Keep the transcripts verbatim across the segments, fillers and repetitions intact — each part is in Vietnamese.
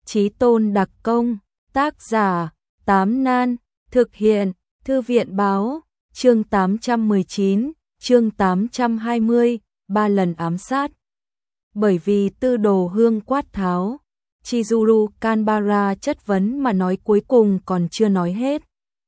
Chí tôn đặc công, tác giả, Tám Nan, thực hiện, Thư viện báo, chương tám trăm mười chín, chương tám trăm hai mươi, ba lần ám sát. Bởi vì Tư Đồ Hương quát tháo, Chizuru Kanbara chất vấn mà nói cuối cùng còn chưa nói hết.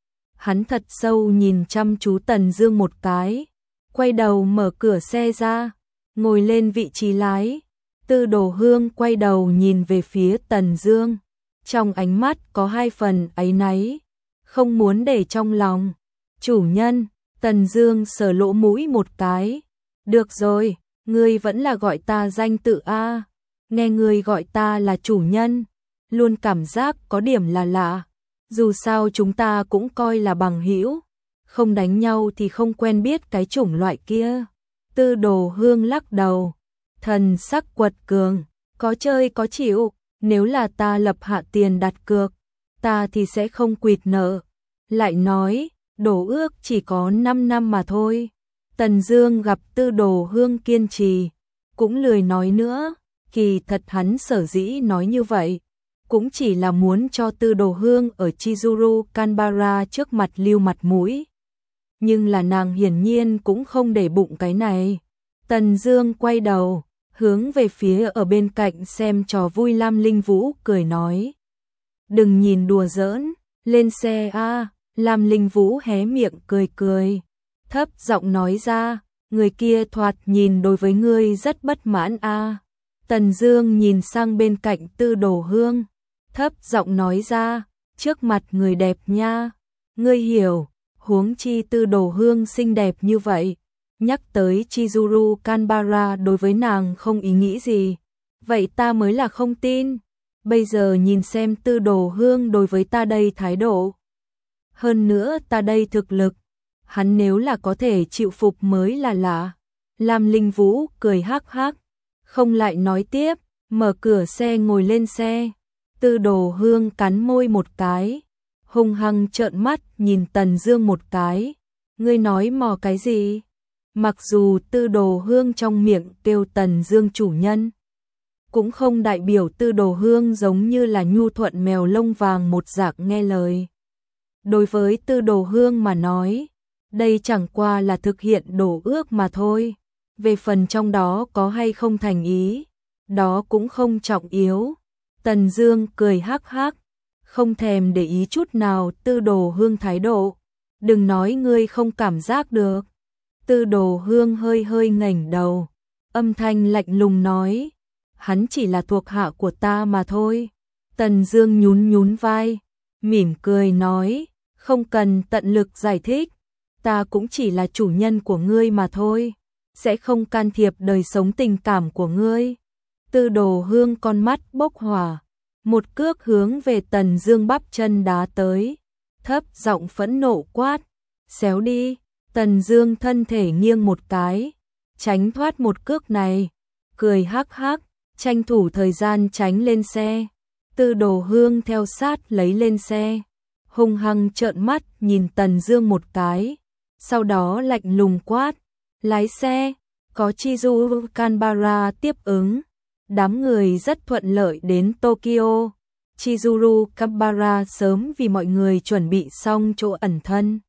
Hắn thật sâu nhìn chăm chú Tần Dương một cái, quay đầu mở cửa xe ra, ngồi lên vị trí lái. Tư Đồ Hương quay đầu nhìn về phía Tần Dương, trong ánh mắt có hai phần áy náy, không muốn để trong lòng. Chủ nhân, Tần Dương sờ lỗ mũi một cái. Được rồi, ngươi vẫn là gọi ta danh tự a. Nghe ngươi gọi ta là chủ nhân, luôn cảm giác có điểm là lạ. Dù sao chúng ta cũng coi là bằng hữu, không đánh nhau thì không quen biết cái chủng loại kia. Tư Đồ Hương lắc đầu, thần sắc quật cường, có chơi có chịu, nếu là ta lập hạ tiền đặt cược, ta thì sẽ không quỵt nợ. Lại nói, đổ ước chỉ có năm năm mà thôi. Tần Dương gặp Tư Đồ Hương kiên trì, cũng lười nói nữa, kỳ thật hắn sở dĩ nói như vậy, cũng chỉ là muốn cho Tư Đồ Hương ở Chizuru Kanbara trước mặt lưu mặt mũi. Nhưng là nàng hiển nhiên cũng không để bụng cái này. Tần Dương quay đầu, hướng về phía ở bên cạnh xem trò vui Lam Linh Vũ cười nói. Đừng nhìn đùa giỡn, lên xe a. Lam Linh Vũ hé miệng cười cười, thấp giọng nói ra, người kia thoạt nhìn đối với ngươi rất bất mãn a. Tần Dương nhìn sang bên cạnh Tư Đồ Hương, thấp giọng nói ra, trước mặt người đẹp nha, ngươi hiểu, huống chi Tư Đồ Hương xinh đẹp như vậy, nhắc tới Chizuru Kanbara đối với nàng không ý nghĩ gì, vậy ta mới là không tin. Bây giờ nhìn xem Tư Đồ Hương đối với ta đây thái độ. Hơn nữa ta đây thực lực, hắn nếu là có thể chịu phục mới là lạ. Lam Linh Vũ cười hắc hắc, không lại nói tiếp, mở cửa xe ngồi lên xe. Tư Đồ Hương cắn môi một cái, hung hăng trợn mắt nhìn Tần Dương một cái. Ngươi nói mò cái gì? Mặc dù Tư Đồ Hương trong miệng kêu Tần Dương chủ nhân, cũng không đại biểu Tư Đồ Hương giống như là nhu thuận mèo lông vàng một dạng nghe lời. Đối với Tư Đồ Hương mà nói, đây chẳng qua là thực hiện đổ ước mà thôi. Về phần trong đó có hay không thành ý, đó cũng không trọng yếu. Tần Dương cười hắc hắc, không thèm để ý chút nào Tư Đồ Hương thái độ. Đừng nói ngươi không cảm giác được. Tư Đồ Hương hơi hơi ngẩng đầu, âm thanh lạnh lùng nói, hắn chỉ là thuộc hạ của ta mà thôi. Tần Dương nhún nhún vai, mỉm cười nói, không cần tận lực giải thích, ta cũng chỉ là chủ nhân của ngươi mà thôi, sẽ không can thiệp đời sống tình cảm của ngươi. Tư Đồ Hương con mắt bốc hỏa, một cước hướng về Tần Dương bắp chân đá tới, thấp giọng phẫn nộ quát, xéo đi. Tần Dương thân thể nghiêng một cái, tránh thoát một cước này, cười hắc hắc, tranh thủ thời gian tránh lên xe. Tư Đồ Hương theo sát lấy lên xe, hung hăng trợn mắt nhìn Tần Dương một cái, sau đó lạnh lùng quát, lái xe. Có Chizuru Kanbara tiếp ứng, đám người rất thuận lợi đến Tokyo. Chizuru Kanbara sớm vì mọi người chuẩn bị xong chỗ ẩn thân.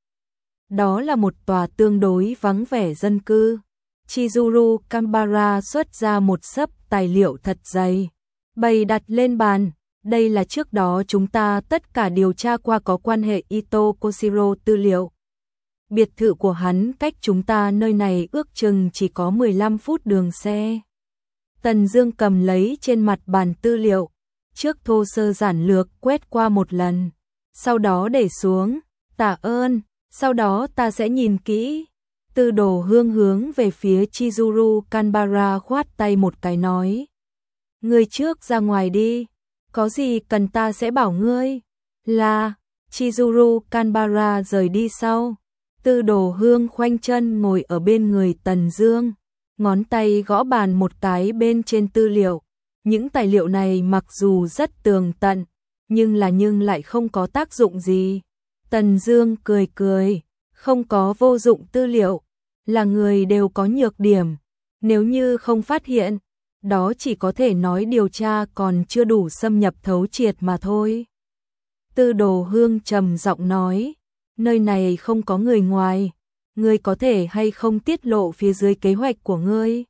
Đó là một tòa tương đối vắng vẻ dân cư. Chizuru Kanbara xuất ra một xấp tài liệu thật dày, bày đặt lên bàn. Đây là trước đó chúng ta tất cả điều tra qua có quan hệ Ito Koshiro tư liệu. Biệt thự của hắn cách chúng ta nơi này ước chừng chỉ có mười lăm phút đường xe. Tần Dương cầm lấy trên mặt bàn tư liệu, trước thô sơ giản lược quét qua một lần, sau đó để xuống, tạ ơn, sau đó ta sẽ nhìn kỹ. Tư Đồ Hương hướng về phía Chizuru Kanbara khoát tay một cái nói, ngươi trước ra ngoài đi, có gì cần ta sẽ bảo ngươi. Là, Chizuru Kanbara rời đi sau. Tư Đồ Hương khoanh chân ngồi ở bên người Tần Dương, ngón tay gõ bàn một cái bên trên tư liệu. Những tài liệu này mặc dù rất tường tận, nhưng là nhưng lại không có tác dụng gì. Tần Dương cười cười, không có vô dụng tư liệu, là người đều có nhược điểm, nếu như không phát hiện, đó chỉ có thể nói điều tra còn chưa đủ xâm nhập thấu triệt mà thôi. Tư Đồ Hương trầm giọng nói, nơi này không có người ngoài, ngươi có thể hay không tiết lộ phía dưới kế hoạch của ngươi?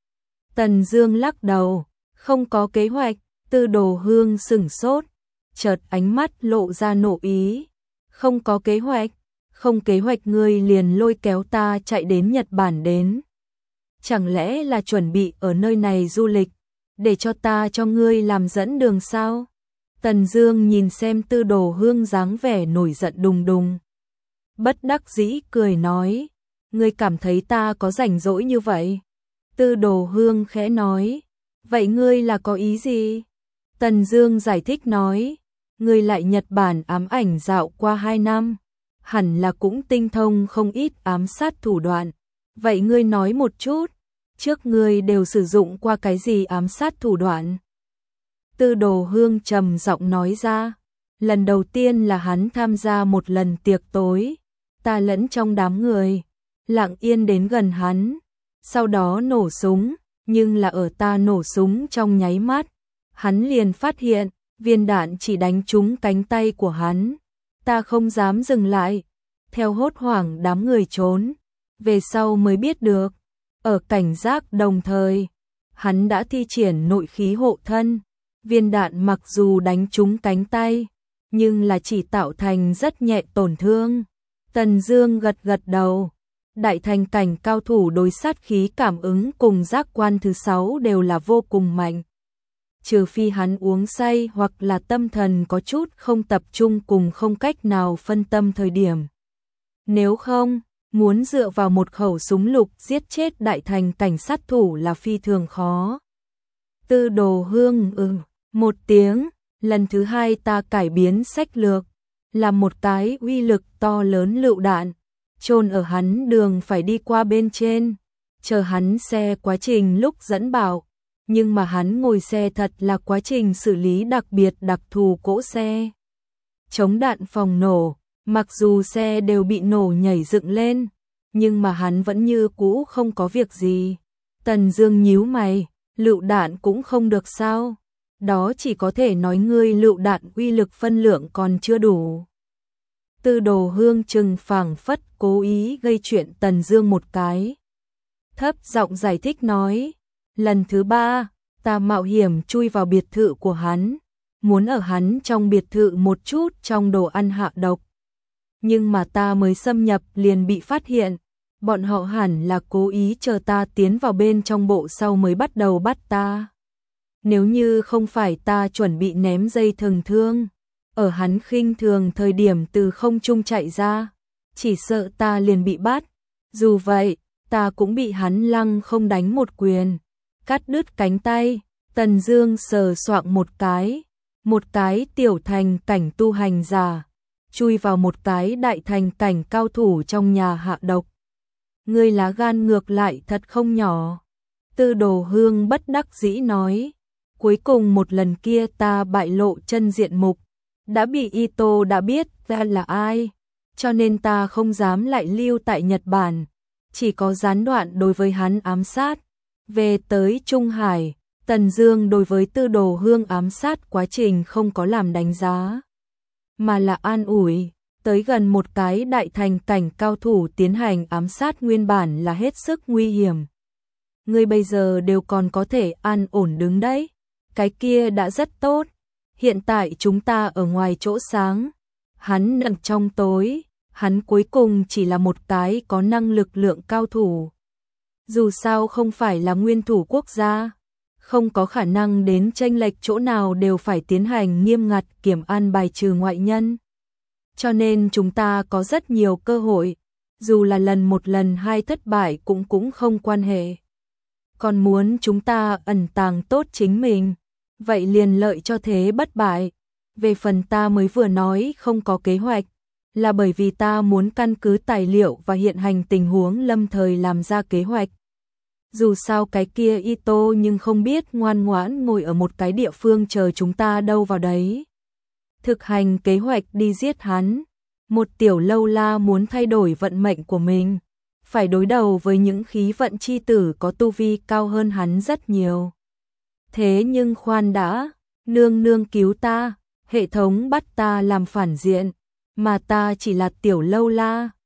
Tần Dương lắc đầu, không có kế hoạch. Tư Đồ Hương sững sốt, chợt ánh mắt lộ ra nộ ý, không có kế hoạch, không kế hoạch ngươi liền lôi kéo ta chạy đến Nhật Bản đến. Chẳng lẽ là chuẩn bị ở nơi này du lịch, để cho ta cho ngươi làm dẫn đường sao? Tần Dương nhìn xem Tư Đồ Hương dáng vẻ nổi giận đùng đùng, bất đắc dĩ cười nói, ngươi cảm thấy ta có rảnh rỗi như vậy? Tư Đồ Hương khẽ nói, vậy ngươi là có ý gì? Tần Dương giải thích nói, ngươi lại Nhật Bản ám ảnh dạo qua hai năm, hẳn là cũng tinh thông không ít ám sát thủ đoạn. Vậy ngươi nói một chút, trước ngươi đều sử dụng qua cái gì ám sát thủ đoạn? Tư Đồ Hương trầm giọng nói ra, lần đầu tiên là hắn tham gia một lần tiệc tối, ta lẫn trong đám người, lặng yên đến gần hắn, sau đó nổ súng, nhưng là ở ta nổ súng trong nháy mắt, hắn liền phát hiện, viên đạn chỉ đánh trúng cánh tay của hắn, ta không dám dừng lại, theo hốt hoảng đám người trốn, về sau mới biết được, ở cảnh giác đồng thời, hắn đã thi triển nội khí hộ thân, viên đạn mặc dù đánh trúng cánh tay, nhưng là chỉ tạo thành rất nhẹ tổn thương. Tần Dương gật gật đầu, đại thành cảnh cao thủ đối sát khí cảm ứng cùng giác quan thứ sáu đều là vô cùng mạnh. Trừ phi hắn uống say hoặc là tâm thần có chút không tập trung cùng không cách nào phân tâm thời điểm. Nếu không, muốn dựa vào một khẩu súng lục giết chết đại thành cảnh sát thủ là phi thường khó. Tư Đồ Hương ừ, một tiếng, lần thứ hai ta cải biến sách lược, là một cái uy lực to lớn lựu đạn, chôn ở hắn đường phải đi qua bên trên, chờ hắn xe quá trình lúc dẫn bảo, nhưng mà hắn ngồi xe thật là quá trình xử lý đặc biệt đặc thù cỗ xe. Chống đạn phòng nổ, mặc dù xe đều bị nổ nhảy dựng lên, nhưng mà hắn vẫn như cũ không có việc gì. Tần Dương nhíu mày, lựu đạn cũng không được sao? Đó chỉ có thể nói ngươi lựu đạn uy lực phân lượng còn chưa đủ. Tư Đồ Hương trừng phảng phất cố ý gây chuyện Tần Dương một cái. Thấp giọng giải thích nói, lần thứ ba, ta mạo hiểm chui vào biệt thự của hắn, muốn ở hắn trong biệt thự một chút trong đồ ăn hạ độc. Nhưng mà ta mới xâm nhập liền bị phát hiện, bọn họ hẳn là cố ý chờ ta tiến vào bên trong bộ sau mới bắt đầu bắt ta. Nếu như không phải ta chuẩn bị ném dây thừng thương, ở hắn khinh thường thời điểm từ không trung chạy ra, chỉ sợ ta liền bị bắt. Dù vậy, ta cũng bị hắn lăng không đánh một quyền, cắt đứt cánh tay. Tần Dương sờ soạng một cái, một cái tiểu thành cảnh tu hành giả, chui vào một cái đại thành cảnh cao thủ trong nhà hạ độc. Ngươi lá gan ngược lại thật không nhỏ. Tư Đồ Hương bất đắc dĩ nói, cuối cùng một lần kia ta bại lộ chân diện mục, đã bị Ito đã biết ta là ai, cho nên ta không dám lại lưu tại Nhật Bản, chỉ có gián đoạn đối với hắn ám sát. Về tới Trung Hải, Tần Dương đối với Tư Đồ Hương ám sát quá trình không có làm đánh giá, mà là an ủi, tới gần một cái đại thành cảnh cao thủ tiến hành ám sát nguyên bản là hết sức nguy hiểm. Ngươi bây giờ đều còn có thể an ổn đứng đấy, cái kia đã rất tốt. Hiện tại chúng ta ở ngoài chỗ sáng, hắn nằm trong tối, hắn cuối cùng chỉ là một cái có năng lực lượng cao thủ. Dù sao không phải là nguyên thủ quốc gia, không có khả năng đến chênh lệch chỗ nào đều phải tiến hành nghiêm ngặt kiểm an bài trừ ngoại nhân. Cho nên chúng ta có rất nhiều cơ hội, dù là lần một lần hai thất bại cũng cũng không quan hệ. Còn muốn chúng ta ẩn tàng tốt chính mình, vậy liền lợi cho thế bất bại. Về phần ta mới vừa nói không có kế hoạch, là bởi vì ta muốn căn cứ tài liệu và hiện hành tình huống lâm thời làm ra kế hoạch. Dù sao cái kia Ito nhưng không biết ngoan ngoãn ngồi ở một cái địa phương chờ chúng ta đâu vào đấy. Thực hành kế hoạch đi giết hắn. Một tiểu lâu la muốn thay đổi vận mệnh của mình, phải đối đầu với những khí vận chi tử có tu vi cao hơn hắn rất nhiều. Thế nhưng khoan đã, nương nương cứu ta, hệ thống bắt ta làm phản diện, mà ta chỉ là tiểu lâu la,